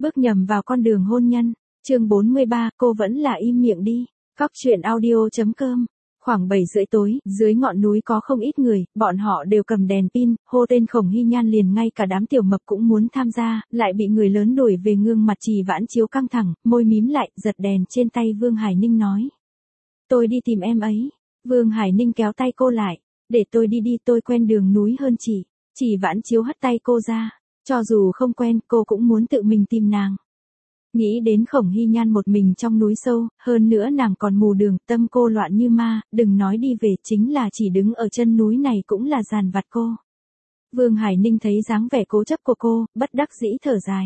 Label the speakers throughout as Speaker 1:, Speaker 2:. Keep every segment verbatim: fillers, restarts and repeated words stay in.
Speaker 1: Bước nhầm vào con đường hôn nhân. Chương bốn mươi ba, cô vẫn là im miệng đi. Cóc truyện audio chấm com. Khoảng bảy rưỡi tối, dưới ngọn núi có không ít người, bọn họ đều cầm đèn pin, hô tên Khổng Hy Nhan liền ngay cả đám tiểu mập cũng muốn tham gia, lại bị người lớn đuổi về. Gương mặt Trì Vãn Chiếu căng thẳng, môi mím lại, giật đèn trên tay Vương Hải Ninh nói. Tôi đi tìm em ấy. Vương Hải Ninh kéo tay cô lại. Để tôi đi đi, tôi quen đường núi hơn chị. Trì Vãn Chiếu hất tay cô ra. Cho dù không quen, cô cũng muốn tự mình tìm nàng. Nghĩ đến Khổng Hy Nhan một mình trong núi sâu, hơn nữa nàng còn mù đường, tâm cô loạn như ma, đừng nói đi về, chính là chỉ đứng ở chân núi này cũng là dàn vặt cô. Vương Hải Ninh thấy dáng vẻ cố chấp của cô, bất đắc dĩ thở dài.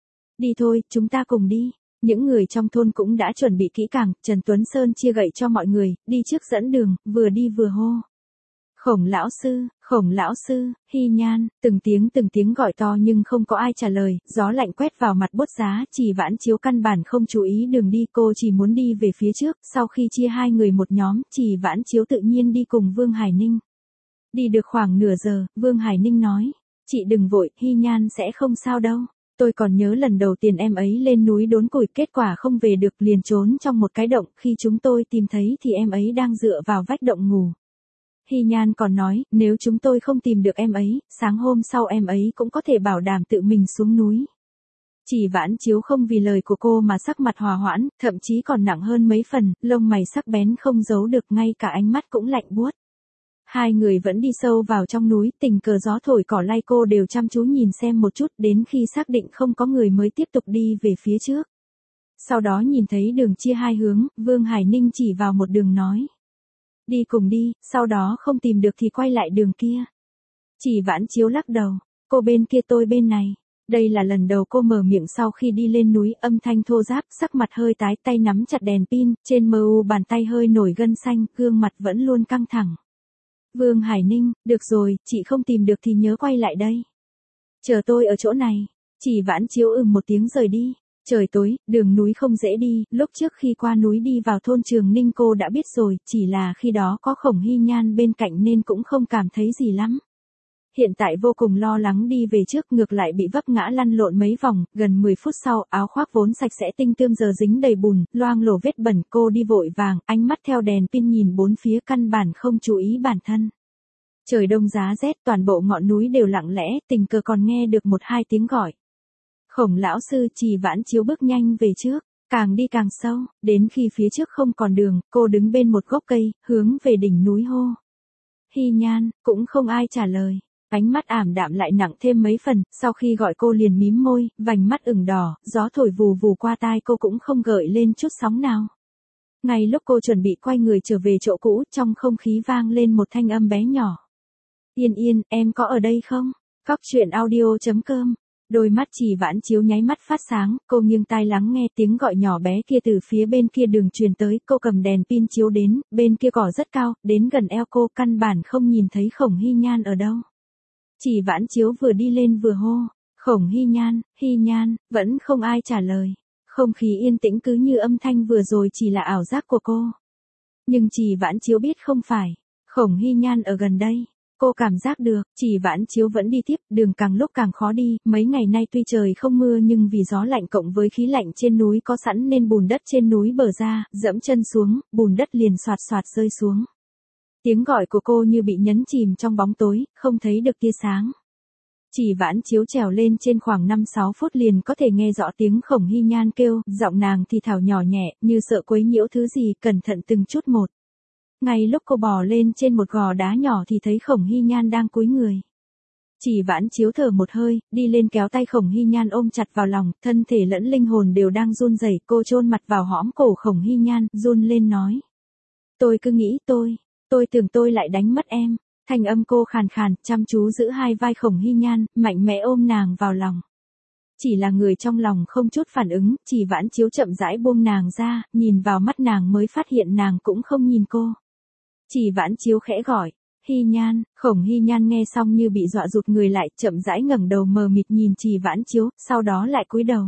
Speaker 1: Đi thôi, chúng ta cùng đi. Những người trong thôn cũng đã chuẩn bị kỹ càng, Trần Tuấn Sơn chia gậy cho mọi người, đi trước dẫn đường, vừa đi vừa hô. Khổng lão sư, Khổng lão sư, Hy Nhan, từng tiếng từng tiếng gọi to nhưng không có ai trả lời, gió lạnh quét vào mặt buốt giá, Trì Vãn Chiếu căn bản không chú ý đường đi, cô chỉ muốn đi về phía trước, sau khi chia hai người một nhóm, Trì Vãn Chiếu tự nhiên đi cùng Vương Hải Ninh. Đi được khoảng nửa giờ, Vương Hải Ninh nói, chị đừng vội, Hy Nhan sẽ không sao đâu. Tôi còn nhớ lần đầu tiên em ấy lên núi đốn củi, kết quả không về được, liền trốn trong một cái động, khi chúng tôi tìm thấy thì em ấy đang dựa vào vách động ngủ. Hy Nhan còn nói, nếu chúng tôi không tìm được em ấy, sáng hôm sau em ấy cũng có thể bảo đảm tự mình xuống núi. Trì Vãn Chiếu không vì lời của cô mà sắc mặt hòa hoãn, thậm chí còn nặng hơn mấy phần, lông mày sắc bén không giấu được, ngay cả ánh mắt cũng lạnh buốt. Hai người vẫn đi sâu vào trong núi, tình cờ gió thổi cỏ lay, cô đều chăm chú nhìn xem một chút, đến khi xác định không có người mới tiếp tục đi về phía trước. Sau đó nhìn thấy đường chia hai hướng, Vương Hải Ninh chỉ vào một đường nói. Đi cùng đi, sau đó không tìm được thì quay lại đường kia. Trì Vãn Chiếu lắc đầu, cô bên kia tôi bên này. Đây là lần đầu cô mở miệng sau khi đi lên núi, âm thanh thô ráp, sắc mặt hơi tái, tay nắm chặt đèn pin, trên mờ u bàn tay hơi nổi gân xanh, gương mặt vẫn luôn căng thẳng. Vương Hải Ninh, được rồi, chị không tìm được thì nhớ quay lại đây. Chờ tôi ở chỗ này. Trì Vãn Chiếu ừm một tiếng rời đi. Trời tối, đường núi không dễ đi, lúc trước khi qua núi đi vào thôn Trường Ninh cô đã biết rồi, chỉ là khi đó có Khổng Hy Nhan bên cạnh nên cũng không cảm thấy gì lắm. Hiện tại vô cùng lo lắng đi về trước, ngược lại bị vấp ngã lăn lộn mấy vòng, gần mười phút sau, áo khoác vốn sạch sẽ tinh tươm giờ dính đầy bùn, loang lổ vết bẩn, cô đi vội vàng, ánh mắt theo đèn pin nhìn bốn phía, căn bản không chú ý bản thân. Trời đông giá rét, toàn bộ ngọn núi đều lặng lẽ, tình cờ còn nghe được một hai tiếng gọi. Khổng lão sư. Trì Vãn Chiếu bước nhanh về trước, càng đi càng sâu, đến khi phía trước không còn đường, cô đứng bên một gốc cây, hướng về đỉnh núi hô. Hy Nhan, cũng không ai trả lời, ánh mắt ảm đạm lại nặng thêm mấy phần, sau khi gọi cô liền mím môi, vành mắt ửng đỏ, gió thổi vù vù qua tai cô cũng không gợi lên chút sóng nào. Ngay lúc cô chuẩn bị quay người trở về chỗ cũ, trong không khí vang lên một thanh âm bé nhỏ. Yên Yên, em có ở đây không? Cóc truyện audio chấm com. Đôi mắt Trì Vãn Chiếu nháy mắt phát sáng, cô nghiêng tai lắng nghe tiếng gọi nhỏ bé kia từ phía bên kia đường truyền tới, cô cầm đèn pin chiếu đến, bên kia cỏ rất cao, đến gần eo cô, căn bản không nhìn thấy Khổng Hy Nhan ở đâu. Trì Vãn Chiếu vừa đi lên vừa hô, Khổng Hy Nhan, Hy Nhan, vẫn không ai trả lời. Không khí yên tĩnh cứ như âm thanh vừa rồi chỉ là ảo giác của cô. Nhưng Trì Vãn Chiếu biết không phải, Khổng Hy Nhan ở gần đây. Cô cảm giác được, Trì Vãn Chiếu vẫn đi tiếp, đường càng lúc càng khó đi, mấy ngày nay tuy trời không mưa nhưng vì gió lạnh cộng với khí lạnh trên núi có sẵn nên bùn đất trên núi bở ra, dẫm chân xuống, bùn đất liền xoạt xoạt rơi xuống. Tiếng gọi của cô như bị nhấn chìm trong bóng tối, không thấy được tia sáng. Trì Vãn Chiếu trèo lên trên khoảng năm sáu phút liền có thể nghe rõ tiếng Khổng Hy Nhan kêu, giọng nàng thì thào nhỏ nhẹ, như sợ quấy nhiễu thứ gì, cẩn thận từng chút một. Ngay lúc cô bò lên trên một gò đá nhỏ thì thấy Khổng Hy Nhan đang cúi người. Trì Vãn Chiếu thở một hơi, đi lên kéo tay Khổng Hy Nhan ôm chặt vào lòng, thân thể lẫn linh hồn đều đang run rẩy, cô chôn mặt vào hõm cổ Khổng Hy Nhan, run lên nói. Tôi cứ nghĩ tôi, tôi tưởng tôi lại đánh mất em. Thanh âm cô khàn khàn, chăm chú giữ hai vai Khổng Hy Nhan, mạnh mẽ ôm nàng vào lòng. Chỉ là người trong lòng không chút phản ứng, Trì Vãn Chiếu chậm rãi buông nàng ra, nhìn vào mắt nàng mới phát hiện nàng cũng không nhìn cô. Trì Vãn Chiếu khẽ gọi, Hy Nhan. Khổng Hy Nhan nghe xong như bị dọa rụt người lại, chậm rãi ngẩng đầu mờ mịt nhìn Trì Vãn Chiếu, sau đó lại cúi đầu.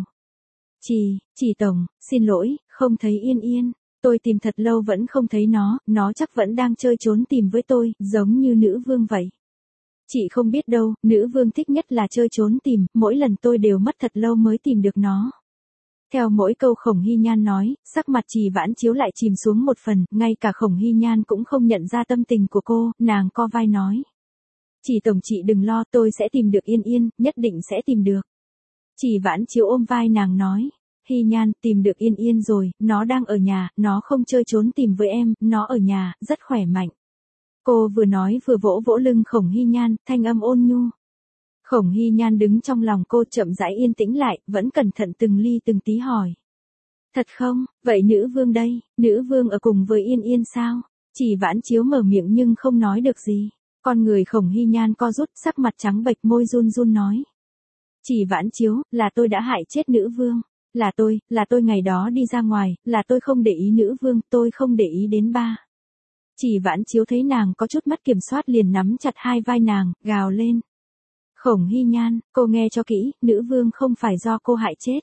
Speaker 1: Trì, Trì tổng, xin lỗi, không thấy Yên Yên. Tôi tìm thật lâu vẫn không thấy nó, nó chắc vẫn đang chơi trốn tìm với tôi, giống như nữ vương vậy. Chị không biết đâu, nữ vương thích nhất là chơi trốn tìm, mỗi lần tôi đều mất thật lâu mới tìm được nó. Theo mỗi câu Khổng Hy Nhan nói, sắc mặt Trì Vãn Chiếu lại chìm xuống một phần, ngay cả Khổng Hy Nhan cũng không nhận ra tâm tình của cô, nàng co vai nói. Trì tổng chị đừng lo, tôi sẽ tìm được Yên Yên, nhất định sẽ tìm được. Trì Vãn Chiếu ôm vai nàng nói. Hy Nhan, tìm được Yên Yên rồi, nó đang ở nhà, nó không chơi trốn tìm với em, nó ở nhà, rất khỏe mạnh. Cô vừa nói vừa vỗ vỗ lưng Khổng Hy Nhan, thanh âm ôn nhu. Khổng Hy Nhan đứng trong lòng cô chậm rãi yên tĩnh lại, vẫn cẩn thận từng ly từng tí hỏi. Thật không, vậy nữ vương đây, nữ vương ở cùng với Yên Yên sao? Trì Vãn Chiếu mở miệng nhưng không nói được gì. Con người Khổng Hy Nhan co rút, sắc mặt trắng bệch, môi run run nói. Trì Vãn Chiếu, là tôi đã hại chết nữ vương. Là tôi, là tôi ngày đó đi ra ngoài, là tôi không để ý nữ vương, tôi không để ý đến ba. Trì Vãn Chiếu thấy nàng có chút mất kiểm soát liền nắm chặt hai vai nàng, gào lên. Khổng Hy Nhan, cô nghe cho kỹ, nữ vương không phải do cô hại chết.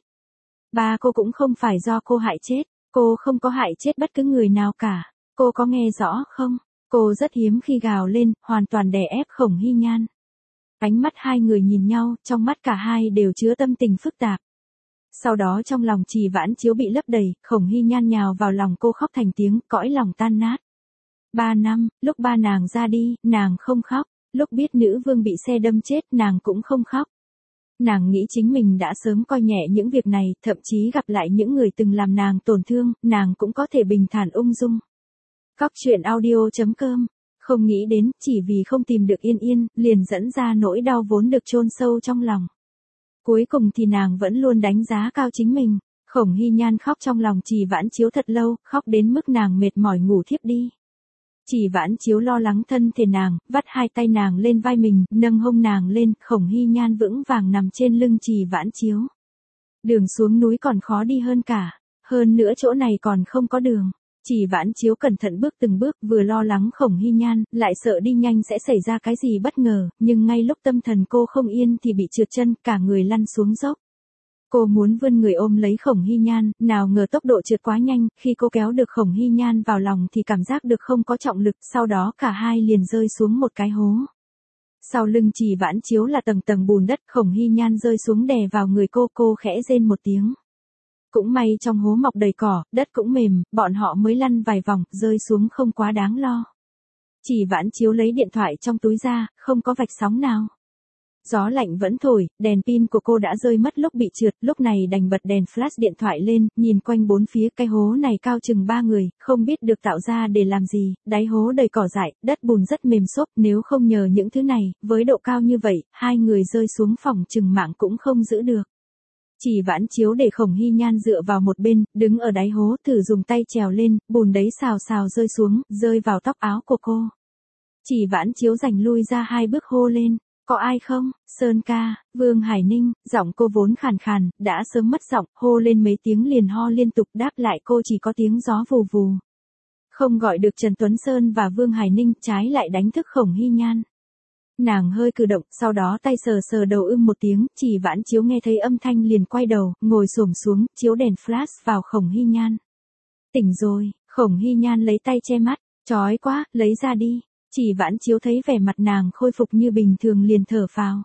Speaker 1: Ba cô cũng không phải do cô hại chết, cô không có hại chết bất cứ người nào cả, cô có nghe rõ không? Cô rất hiếm khi gào lên, hoàn toàn đè ép Khổng Hy Nhan. Ánh mắt hai người nhìn nhau, trong mắt cả hai đều chứa tâm tình phức tạp. Sau đó trong lòng Trì Vãn Chiếu bị lấp đầy, Khổng Hy Nhan nhào vào lòng cô khóc thành tiếng, cõi lòng tan nát. Ba năm, lúc ba nàng ra đi, nàng không khóc, lúc biết nữ vương bị xe đâm chết, nàng cũng không khóc. Nàng nghĩ chính mình đã sớm coi nhẹ những việc này, thậm chí gặp lại những người từng làm nàng tổn thương, nàng cũng có thể bình thản ung dung. Cóc truyện audio chấm com, không nghĩ đến, chỉ vì không tìm được Yên Yên, liền dẫn ra nỗi đau vốn được chôn sâu trong lòng. Cuối cùng thì nàng vẫn luôn đánh giá cao chính mình. Khổng Hy Nhan khóc trong lòng Trì Vãn Chiếu thật lâu, khóc đến mức nàng mệt mỏi ngủ thiếp đi. Trì Vãn Chiếu lo lắng thân thể nàng, vắt hai tay nàng lên vai mình, nâng hông nàng lên, Khổng Hy Nhan vững vàng nằm trên lưng Trì Vãn Chiếu. Đường xuống núi còn khó đi hơn cả, hơn nữa chỗ này còn không có đường. Trì Vãn Chiếu cẩn thận bước từng bước, vừa lo lắng Khổng Hy Nhan, lại sợ đi nhanh sẽ xảy ra cái gì bất ngờ, nhưng ngay lúc tâm thần cô không yên thì bị trượt chân, cả người lăn xuống dốc. Cô muốn vươn người ôm lấy Khổng Hy Nhan, nào ngờ tốc độ trượt quá nhanh, khi cô kéo được Khổng Hy Nhan vào lòng thì cảm giác được không có trọng lực, sau đó cả hai liền rơi xuống một cái hố. Sau lưng Trì Vãn Chiếu là tầng tầng bùn đất, Khổng Hy Nhan rơi xuống đè vào người cô, cô khẽ rên một tiếng. Cũng may trong hố mọc đầy cỏ, đất cũng mềm, bọn họ mới lăn vài vòng, rơi xuống không quá đáng lo. Trì Vãn Chiếu lấy điện thoại trong túi ra, không có vạch sóng nào. Gió lạnh vẫn thổi, đèn pin của cô đã rơi mất lúc bị trượt, lúc này đành bật đèn flash điện thoại lên, nhìn quanh bốn phía, cái hố này cao chừng ba người, không biết được tạo ra để làm gì, đáy hố đầy cỏ dại, đất bùn rất mềm xốp, nếu không nhờ những thứ này, với độ cao như vậy, hai người rơi xuống phòng chừng mạng cũng không giữ được. Trì Vãn Chiếu để Khổng Hy Nhan dựa vào một bên, đứng ở đáy hố, thử dùng tay trèo lên, bùn đấy xào xào rơi xuống, rơi vào tóc áo của cô. Trì Vãn Chiếu giành lui ra hai bước hô lên. Có ai không? Sơn ca, Vương Hải Ninh, giọng cô vốn khàn khàn, đã sớm mất giọng, hô lên mấy tiếng liền ho liên tục, đáp lại cô chỉ có tiếng gió vù vù. Không gọi được Trần Tuấn Sơn và Vương Hải Ninh, trái lại đánh thức Khổng Hy Nhan. Nàng hơi cử động, sau đó tay sờ sờ đầu ưm một tiếng, Trì Vãn Chiếu nghe thấy âm thanh liền quay đầu, ngồi xổm xuống, chiếu đèn flash vào Khổng Hy Nhan. Tỉnh rồi, Khổng Hy Nhan lấy tay che mắt, chói quá, lấy ra đi. Trì Vãn Chiếu thấy vẻ mặt nàng khôi phục như bình thường liền thở phào.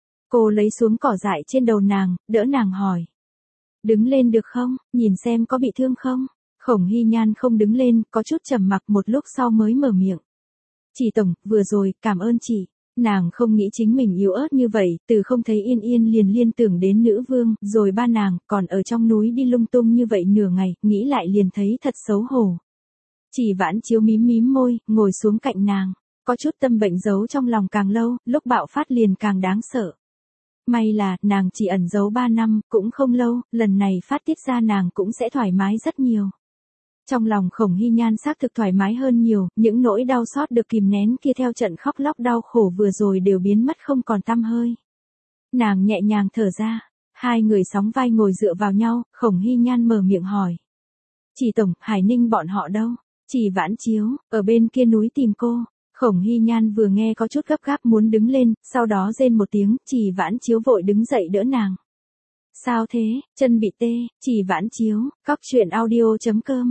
Speaker 1: Cô lấy xuống cỏ dại trên đầu nàng, đỡ nàng hỏi. Đứng lên được không, nhìn xem có bị thương không? Khổng Hy Nhan không đứng lên, có chút trầm mặc, một lúc sau mới mở miệng. Chị tổng, vừa rồi, cảm ơn chị. Nàng không nghĩ chính mình yếu ớt như vậy, từ không thấy Yên Yên liền liên tưởng đến nữ vương, rồi ba nàng, còn ở trong núi đi lung tung như vậy nửa ngày, nghĩ lại liền thấy thật xấu hổ. Trì Vãn Chiếu mím mím môi, ngồi xuống cạnh nàng, có chút tâm bệnh giấu trong lòng càng lâu, lúc bạo phát liền càng đáng sợ. May là, nàng chỉ ẩn giấu ba năm, cũng không lâu, lần này phát tiết ra nàng cũng sẽ thoải mái rất nhiều. Trong lòng Khổng Hy Nhan xác thực thoải mái hơn nhiều, những nỗi đau xót được kìm nén kia theo trận khóc lóc đau khổ vừa rồi đều biến mất không còn tăm hơi. Nàng nhẹ nhàng thở ra, hai người sóng vai ngồi dựa vào nhau, Khổng Hy Nhan mở miệng hỏi. Chị tổng, Hải Ninh bọn họ đâu? Trì Vãn Chiếu, ở bên kia núi tìm cô. Khổng Hy Nhan vừa nghe có chút gấp gáp muốn đứng lên, sau đó rên một tiếng, Trì Vãn Chiếu vội đứng dậy đỡ nàng. Sao thế, chân bị tê, Trì Vãn Chiếu, cóc truyện audio chấm com.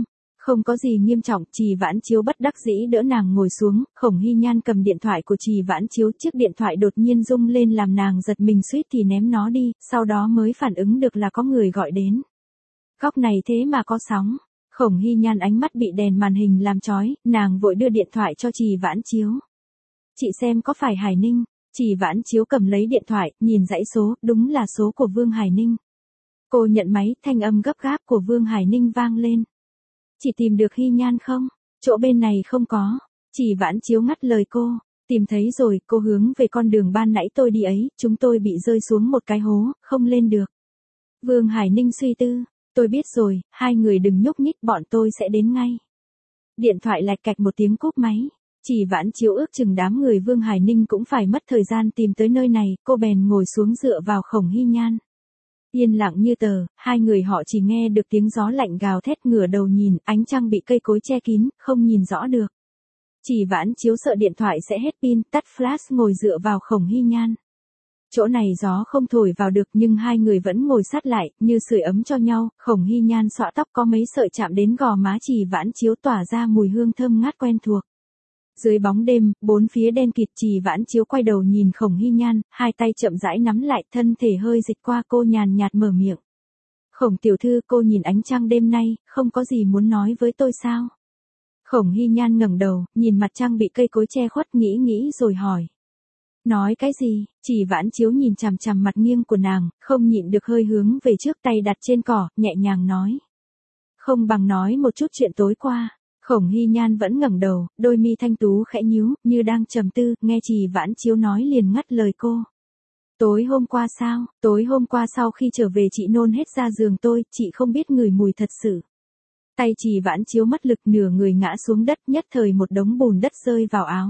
Speaker 1: Không có gì nghiêm trọng, Trì Vãn Chiếu bất đắc dĩ đỡ nàng ngồi xuống, Khổng Hy Nhan cầm điện thoại của Trì Vãn Chiếu, chiếc điện thoại đột nhiên rung lên làm nàng giật mình suýt thì ném nó đi, sau đó mới phản ứng được là có người gọi đến. Góc này thế mà có sóng. Khổng Hy Nhan ánh mắt bị đèn màn hình làm chói, nàng vội đưa điện thoại cho Trì Vãn Chiếu. Chị xem có phải Hải Ninh? Trì Vãn Chiếu cầm lấy điện thoại, nhìn dãy số, đúng là số của Vương Hải Ninh. Cô nhận máy, thanh âm gấp gáp của Vương Hải Ninh vang lên. Chị tìm được Hy Nhan không? Chỗ bên này không có. Trì Vãn Chiếu ngắt lời cô. Tìm thấy rồi, cô hướng về con đường ban nãy tôi đi ấy, chúng tôi bị rơi xuống một cái hố, không lên được. Vương Hải Ninh suy tư. Tôi biết rồi, hai người đừng nhúc nhích, bọn tôi sẽ đến ngay. Điện thoại lạch cạch một tiếng cúp máy. Trì Vãn Chiếu ước chừng đám người Vương Hải Ninh cũng phải mất thời gian tìm tới nơi này, cô bèn ngồi xuống dựa vào Khổng Hy Nhan. Yên lặng như tờ, hai người họ chỉ nghe được tiếng gió lạnh gào thét, ngửa đầu nhìn, ánh trăng bị cây cối che kín, không nhìn rõ được. Trì Vãn Chiếu sợ điện thoại sẽ hết pin, tắt flash ngồi dựa vào Khổng Hy Nhan. Chỗ này gió không thổi vào được nhưng hai người vẫn ngồi sát lại, như sưởi ấm cho nhau, Khổng Hy Nhan xõa tóc có mấy sợi chạm đến gò má Trì Vãn Chiếu tỏa ra mùi hương thơm ngát quen thuộc. Dưới bóng đêm, bốn phía đen kịt, Trì Vãn Chiếu quay đầu nhìn Khổng Hy Nhan, hai tay chậm rãi nắm lại, thân thể hơi dịch qua, cô nhàn nhạt mở miệng. Khổng tiểu thư, cô nhìn ánh trăng đêm nay, không có gì muốn nói với tôi sao? Khổng Hy Nhan ngẩng đầu, nhìn mặt trăng bị cây cối che khuất, nghĩ nghĩ rồi hỏi. Nói cái gì? Trì Vãn Chiếu nhìn chằm chằm mặt nghiêng của nàng, không nhịn được hơi hướng về trước, tay đặt trên cỏ, nhẹ nhàng nói. Không bằng nói một chút chuyện tối qua. Khổng Hy Nhan vẫn ngẩng đầu, đôi mi thanh tú khẽ nhíu, như đang trầm tư, nghe Trì Vãn Chiếu nói liền ngắt lời cô. Tối hôm qua sao? Tối hôm qua sau khi trở về chị nôn hết ra giường tôi, chị không biết ngửi mùi thật sự. Tay Trì Vãn Chiếu mất lực, nửa người ngã xuống đất, nhất thời một đống bùn đất rơi vào áo.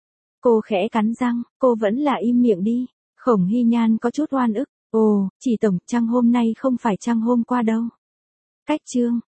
Speaker 1: Cô khẽ cắn răng, cô vẫn là im miệng đi. Khổng Hy Nhan có chút oan ức. Ồ, chỉ tổng, trăng hôm nay không phải trăng hôm qua đâu. Cách chương.